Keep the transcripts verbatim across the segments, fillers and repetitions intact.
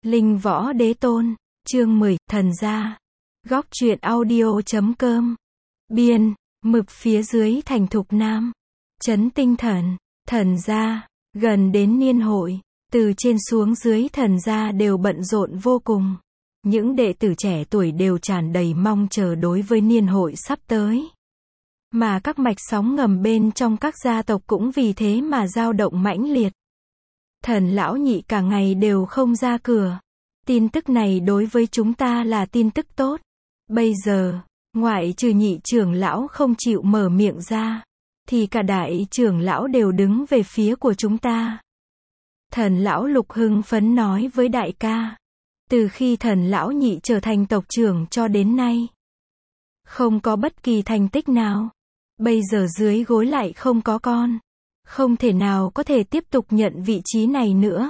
Linh Võ Đế Tôn, chương mười, Thần Gia. Góc truyện audio chấm com. Biên, mực phía dưới thành Thục Nam. Trấn Tinh Thần, Thần Gia. Gần đến niên hội, từ trên xuống dưới Thần Gia đều bận rộn vô cùng. Những đệ tử trẻ tuổi đều tràn đầy mong chờ đối với niên hội sắp tới. Mà các mạch sóng ngầm bên trong các gia tộc cũng vì thế mà dao động mãnh liệt. Thần lão nhị cả ngày đều không ra cửa. Tin tức này đối với chúng ta là tin tức tốt. Bây giờ, ngoại trừ nhị trưởng lão không chịu mở miệng ra, thì cả đại trưởng lão đều đứng về phía của chúng ta. Thần lão Lục hưng phấn nói với đại ca. Từ khi thần lão nhị trở thành tộc trưởng cho đến nay, không có bất kỳ thành tích nào. Bây giờ dưới gối lại không có con. Không thể nào có thể tiếp tục nhận vị trí này nữa.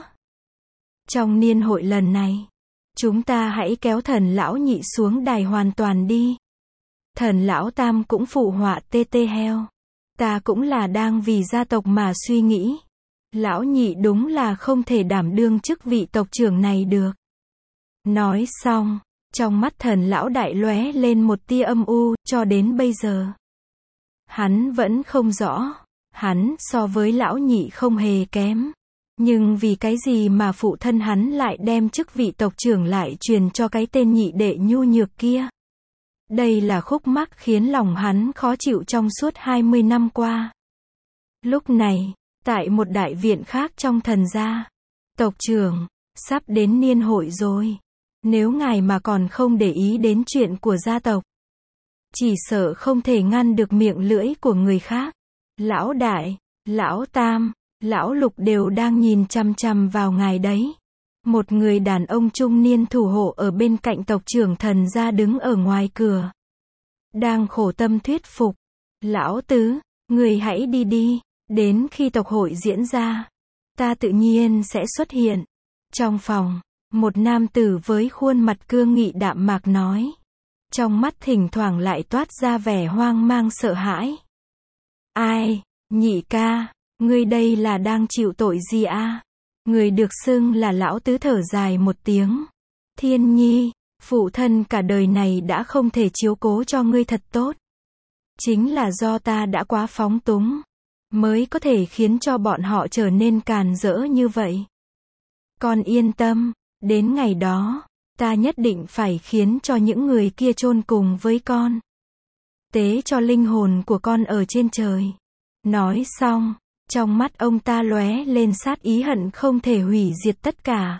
Trong niên hội lần này, chúng ta hãy kéo thần lão nhị xuống đài hoàn toàn đi. Thần lão tam cũng phụ họa tê tê heo. Ta cũng là đang vì gia tộc mà suy nghĩ. Lão nhị đúng là không thể đảm đương chức vị tộc trưởng này được. Nói xong, trong mắt thần lão đại lóe lên một tia âm u, cho đến bây giờ. Hắn vẫn không rõ. Hắn so với lão nhị không hề kém. Nhưng vì cái gì mà phụ thân hắn lại đem chức vị tộc trưởng lại truyền cho cái tên nhị đệ nhu nhược kia. Đây là khúc mắc khiến lòng hắn khó chịu trong suốt hai mươi năm qua. Lúc này, tại một đại viện khác trong thần gia, tộc trưởng, sắp đến niên hội rồi. Nếu ngài mà còn không để ý đến chuyện của gia tộc, chỉ sợ không thể ngăn được miệng lưỡi của người khác. Lão đại, lão tam, lão Lục đều đang nhìn chằm chằm vào ngài đấy. Một người đàn ông trung niên thủ hộ ở bên cạnh tộc trưởng thần gia đứng ở ngoài cửa. Đang khổ tâm thuyết phục. Lão tứ, người hãy đi đi, đến khi tộc hội diễn ra, ta tự nhiên sẽ xuất hiện. Trong phòng, một nam tử với khuôn mặt cương nghị đạm mạc nói. Trong mắt thỉnh thoảng lại toát ra vẻ hoang mang sợ hãi. Ai, nhị ca, ngươi đây là đang chịu tội gì a? À? Người được xưng là lão tứ thở dài một tiếng. Thiên nhi, phụ thân cả đời này đã không thể chiếu cố cho ngươi thật tốt. Chính là do ta đã quá phóng túng, mới có thể khiến cho bọn họ trở nên càn rỡ như vậy. Con yên tâm, đến ngày đó, ta nhất định phải khiến cho những người kia chôn cùng với con. Tế cho linh hồn của con ở trên trời. Nói xong, trong mắt ông ta lóe lên sát ý hận không thể hủy diệt tất cả.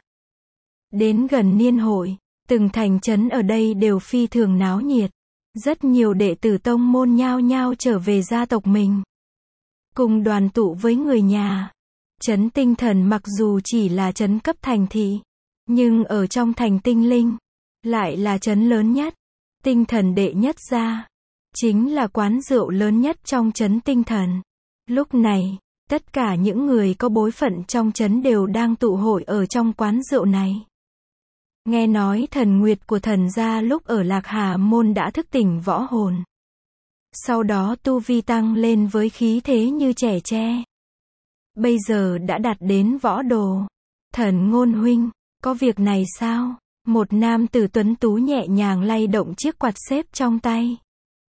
Đến gần niên hội, từng thành trấn ở đây đều phi thường náo nhiệt. Rất nhiều đệ tử tông môn nhao nhao trở về gia tộc mình, cùng đoàn tụ với người nhà. Trấn Tinh Thần mặc dù chỉ là trấn cấp thành thị, nhưng ở trong thành tinh linh, lại là trấn lớn nhất. Tinh thần đệ nhất gia, chính là quán rượu lớn nhất trong trấn Tinh Thần. Lúc này, tất cả những người có bối phận trong trấn đều đang tụ hội ở trong quán rượu này. Nghe nói thần nguyệt của thần gia lúc ở Lạc Hà Môn đã thức tỉnh võ hồn. Sau đó tu vi tăng lên với khí thế như trẻ tre. Bây giờ đã đạt đến võ đồ. Thần Ngôn huynh, có việc này sao? Một nam tử tuấn tú nhẹ nhàng lay động chiếc quạt xếp trong tay.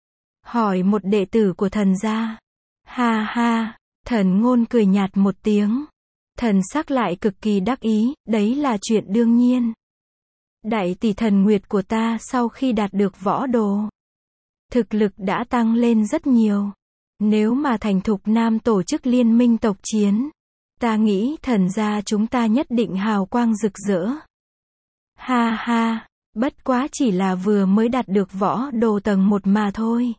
Hỏi một đệ tử của thần gia. Ha ha, Thần Ngôn cười nhạt một tiếng. Thần sắc lại cực kỳ đắc ý, đấy là chuyện đương nhiên. Đại tỷ thần nguyệt của ta sau khi đạt được võ đồ, thực lực đã tăng lên rất nhiều. Nếu mà thành Thục Nam tổ chức liên minh tộc chiến, ta nghĩ thần gia chúng ta nhất định hào quang rực rỡ. Ha ha, bất quá chỉ là vừa mới đạt được võ đồ tầng một mà thôi.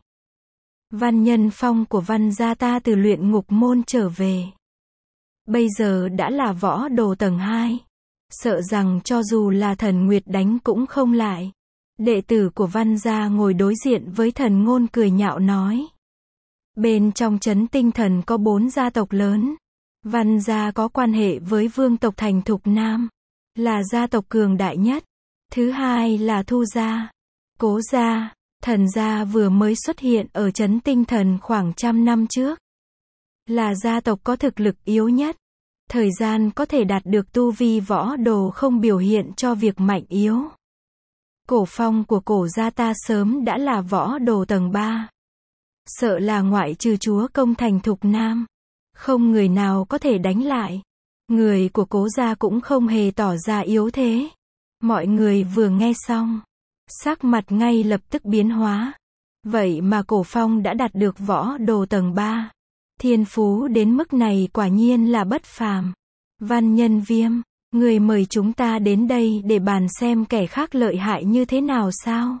Văn Nhân Phong của Văn gia ta từ luyện ngục môn trở về, bây giờ đã là võ đồ tầng hai. Sợ rằng cho dù là thần Nguyệt đánh cũng không lại. Đệ tử của Văn gia ngồi đối diện với Thần Ngôn cười nhạo nói. Bên trong trấn Tinh Thần có bốn gia tộc lớn. Văn gia có quan hệ với vương tộc thành Thục Nam, là gia tộc cường đại nhất. Thứ hai là Thu gia, Cố gia. Thần gia vừa mới xuất hiện ở trấn Tinh Thần khoảng trăm năm trước, là gia tộc có thực lực yếu nhất. Thời gian có thể đạt được tu vi võ đồ không biểu hiện cho việc mạnh yếu. Cổ phong của cổ gia ta sớm đã là võ đồ tầng ba. Sợ là ngoại trừ chúa công thành Thục Nam, không người nào có thể đánh lại. Người của cố gia cũng không hề tỏ ra yếu thế. Mọi người vừa nghe xong, sắc mặt ngay lập tức biến hóa. Vậy mà cổ phong đã đạt được võ đồ tầng ba. Thiên phú đến mức này quả nhiên là bất phàm. Văn Nhân Viêm, người mời chúng ta đến đây để bàn xem kẻ khác lợi hại như thế nào sao?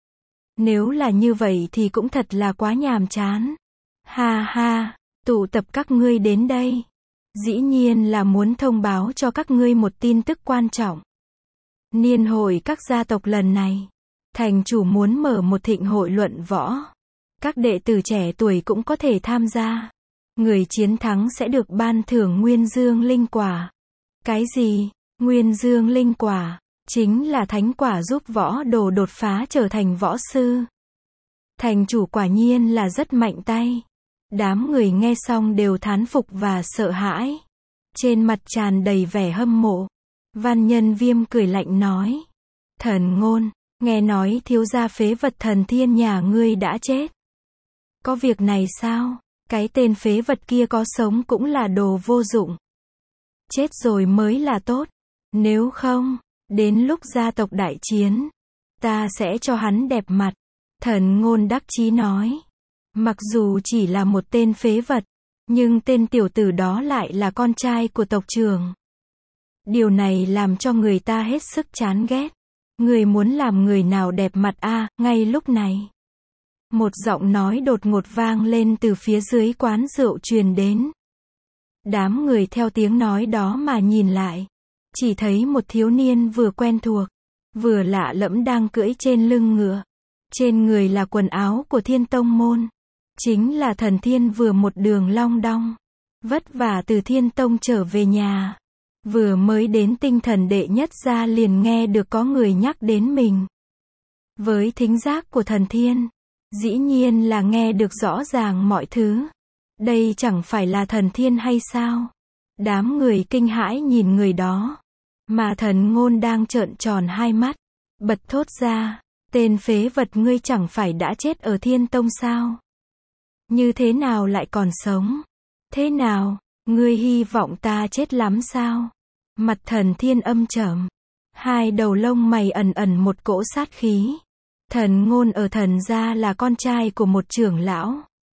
Nếu là như vậy thì cũng thật là quá nhàm chán. Ha ha, tụ tập các ngươi đến đây. Dĩ nhiên là muốn thông báo cho các ngươi một tin tức quan trọng. Niên hội các gia tộc lần này, thành chủ muốn mở một thịnh hội luận võ. Các đệ tử trẻ tuổi cũng có thể tham gia. Người chiến thắng sẽ được ban thưởng Nguyên Dương Linh Quả. Cái gì? Nguyên Dương Linh Quả? Chính là thánh quả giúp võ đồ đột phá trở thành võ sư. Thành chủ quả nhiên là rất mạnh tay. Đám người nghe xong đều thán phục và sợ hãi. Trên mặt tràn đầy vẻ hâm mộ. Văn Nhân Viêm cười lạnh nói. Thần Ngôn, nghe nói thiếu gia phế vật Thần Thiên nhà ngươi đã chết. Có việc này sao? Cái tên phế vật kia có sống cũng là đồ vô dụng. Chết rồi mới là tốt. Nếu không, đến lúc gia tộc đại chiến, ta sẽ cho hắn đẹp mặt. Thần Ngôn đắc chí nói. Mặc dù chỉ là một tên phế vật, nhưng tên tiểu tử đó lại là con trai của tộc trưởng. Điều này làm cho người ta hết sức chán ghét. Người muốn làm người nào đẹp mặt a? À, ngay lúc này, một giọng nói đột ngột vang lên từ phía dưới quán rượu truyền đến. Đám người theo tiếng nói đó mà nhìn lại, chỉ thấy một thiếu niên vừa quen thuộc, vừa lạ lẫm đang cưỡi trên lưng ngựa. Trên người là quần áo của Thiên Tông môn. Chính là Thần Thiên vừa một đường long đong, vất vả từ Thiên Tông trở về nhà. Vừa mới đến Tinh Thần đệ nhất gia liền nghe được có người nhắc đến mình. Với thính giác của Thần Thiên, dĩ nhiên là nghe được rõ ràng mọi thứ. Đây chẳng phải là Thần Thiên hay sao? Đám người kinh hãi nhìn người đó. Mà Thần Ngôn đang trợn tròn hai mắt, bật thốt ra. Tên phế vật ngươi chẳng phải đã chết ở Thiên Tông sao? Như thế nào lại còn sống? Thế nào? Ngươi hy vọng ta chết lắm sao? Mặt Thần Thiên âm trầm. Hai đầu lông mày ẩn ẩn một cỗ sát khí. Thần Ngôn ở Thần gia là con trai của một trưởng lão.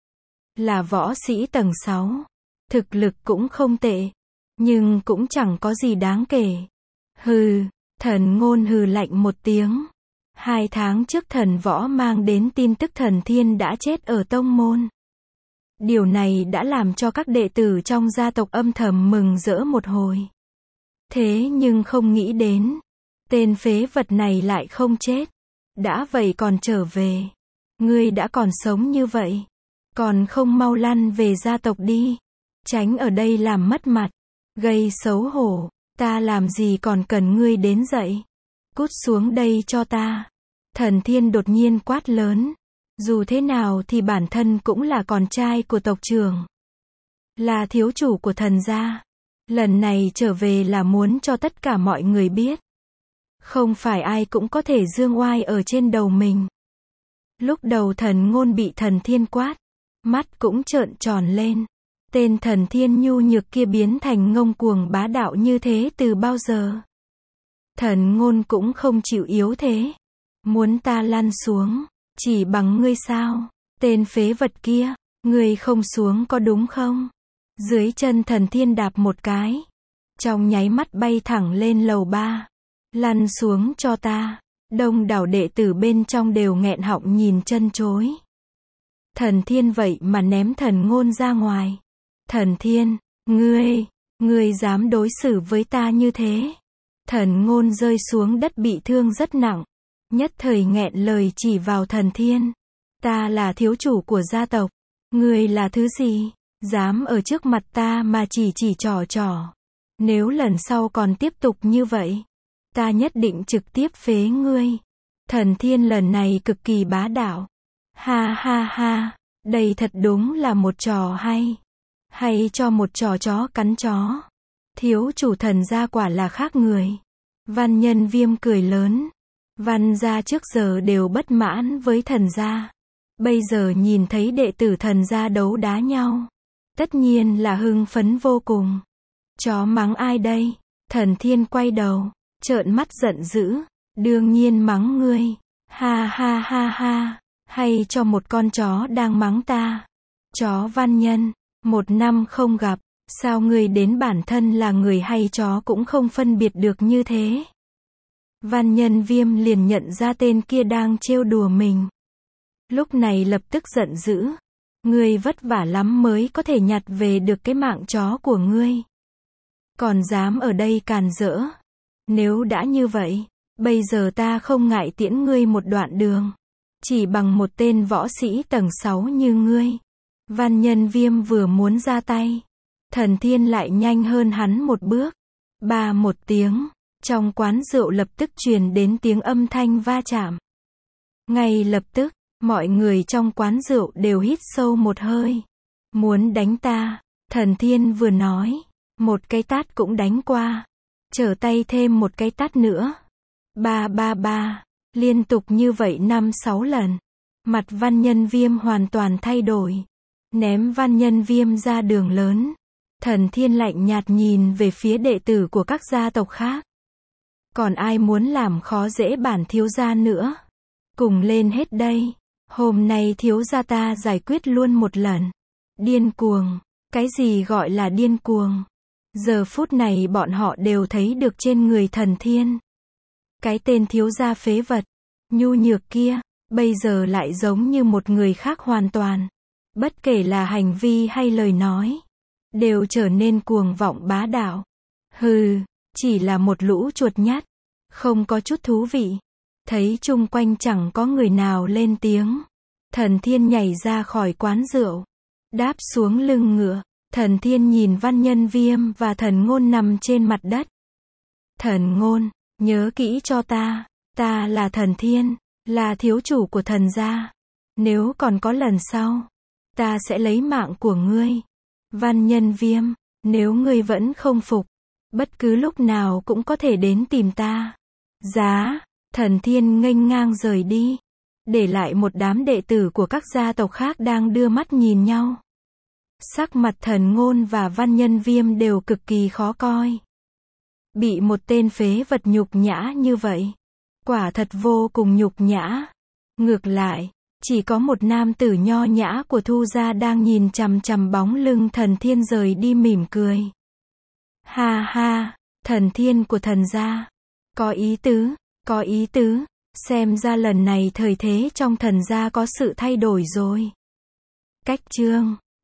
Là võ sĩ tầng sáu. Thực lực cũng không tệ. Nhưng cũng chẳng có gì đáng kể. Hừ, Thần Ngôn hừ lạnh một tiếng. Hai tháng trước thần võ mang đến tin tức Thần Thiên đã chết ở tông môn. Điều này đã làm cho các đệ tử trong gia tộc âm thầm mừng rỡ một hồi. Thế nhưng không nghĩ đến, tên phế vật này lại không chết. Đã vậy còn trở về. Ngươi đã còn sống như vậy, còn không mau lăn về gia tộc đi. Tránh ở đây làm mất mặt, gây xấu hổ. Ta làm gì còn cần ngươi đến dậy. Cút xuống đây cho ta. Thần Thiên đột nhiên quát lớn. Dù thế nào thì bản thân cũng là con trai của tộc trưởng, là thiếu chủ của Thần gia. Lần này trở về là muốn cho tất cả mọi người biết. Không phải ai cũng có thể dương oai ở trên đầu mình. Lúc đầu Thần Ngôn bị Thần Thiên quát, mắt cũng trợn tròn lên. Tên Thần Thiên nhu nhược kia biến thành ngông cuồng bá đạo như thế từ bao giờ? Thần Ngôn cũng không chịu yếu thế. Muốn ta lăn xuống, chỉ bằng ngươi sao? Tên phế vật kia, ngươi không xuống có đúng không? Dưới chân Thần Thiên đạp một cái, trong nháy mắt bay thẳng lên lầu ba. Lăn xuống cho ta. Đông đảo đệ tử bên trong đều nghẹn họng nhìn chân chối. Thần Thiên vậy mà ném Thần Ngôn ra ngoài. Thần Thiên, ngươi, ngươi dám đối xử với ta như thế? Thần Ngôn rơi xuống đất bị thương rất nặng, nhất thời nghẹn lời chỉ vào Thần Thiên. Ta là thiếu chủ của gia tộc, ngươi là thứ gì? Dám ở trước mặt ta mà chỉ chỉ trò trò. Nếu lần sau còn tiếp tục như vậy, ta nhất định trực tiếp phế ngươi. Thần Thiên lần này cực kỳ bá đạo. Ha ha ha, đây thật đúng là một trò hay. Hay cho một trò chó cắn chó. Thiếu chủ Thần gia quả là khác người. Văn Nhân Viêm cười lớn. Văn gia trước giờ đều bất mãn với Thần gia. Bây giờ nhìn thấy đệ tử Thần gia đấu đá nhau. Tất nhiên là hưng phấn vô cùng. Chó mắng ai đây? Thần Thiên quay đầu, trợn mắt giận dữ. Đương nhiên mắng ngươi. Ha ha ha ha. Hay cho một con chó đang mắng ta. Chó Văn Nhân, một năm không gặp, sao ngươi đến bản thân là người hay chó cũng không phân biệt được như thế? Văn Nhân Viêm liền nhận ra tên kia đang trêu đùa mình. Lúc này lập tức giận dữ. Ngươi vất vả lắm mới có thể nhặt về được cái mạng chó của ngươi. Còn dám ở đây càn rỡ. Nếu đã như vậy, bây giờ ta không ngại tiễn ngươi một đoạn đường. Chỉ bằng một tên võ sĩ tầng sáu như ngươi. Văn Nhân Viêm vừa muốn ra tay. Thần Thiên lại nhanh hơn hắn một bước. Ba một tiếng. Trong quán rượu lập tức truyền đến tiếng âm thanh va chạm. Ngay lập tức, mọi người trong quán rượu đều hít sâu một hơi. Muốn đánh ta. Thần Thiên vừa nói. Một cái tát cũng đánh qua. Trở tay thêm một cái tát nữa. Ba ba ba. Liên tục như vậy năm sáu lần. Mặt Văn Nhân Viêm hoàn toàn thay đổi. Ném Văn Nhân Viêm ra đường lớn. Thần Thiên lạnh nhạt nhìn về phía đệ tử của các gia tộc khác. Còn ai muốn làm khó dễ bản thiếu gia nữa? Cùng lên hết đây. Hôm nay thiếu gia ta giải quyết luôn một lần. Điên cuồng. Cái gì gọi là điên cuồng? Giờ phút này bọn họ đều thấy được trên người Thần Thiên. Cái tên thiếu gia phế vật, nhu nhược kia, bây giờ lại giống như một người khác hoàn toàn. Bất kể là hành vi hay lời nói, đều trở nên cuồng vọng bá đạo. Hừ, chỉ là một lũ chuột nhắt, không có chút thú vị. Thấy chung quanh chẳng có người nào lên tiếng. Thần Thiên nhảy ra khỏi quán rượu, đáp xuống lưng ngựa. Thần Thiên nhìn Văn Nhân Viêm và Thần Ngôn nằm trên mặt đất. Thần Ngôn, nhớ kỹ cho ta, ta là Thần Thiên, là thiếu chủ của Thần gia. Nếu còn có lần sau, ta sẽ lấy mạng của ngươi. Văn Nhân Viêm, nếu ngươi vẫn không phục, bất cứ lúc nào cũng có thể đến tìm ta. Giá, Thần Thiên nghênh ngang rời đi, để lại một đám đệ tử của các gia tộc khác đang đưa mắt nhìn nhau. Sắc mặt Thần Ngôn và Văn Nhân Viêm đều cực kỳ khó coi. Bị một tên phế vật nhục nhã như vậy, quả thật vô cùng nhục nhã. Ngược lại, chỉ có một nam tử nho nhã của Thu gia đang nhìn chằm chằm bóng lưng Thần Thiên rời đi mỉm cười. Ha ha, Thần Thiên của Thần gia. Có ý tứ, có ý tứ, xem ra lần này thời thế trong Thần gia có sự thay đổi rồi. Cách chương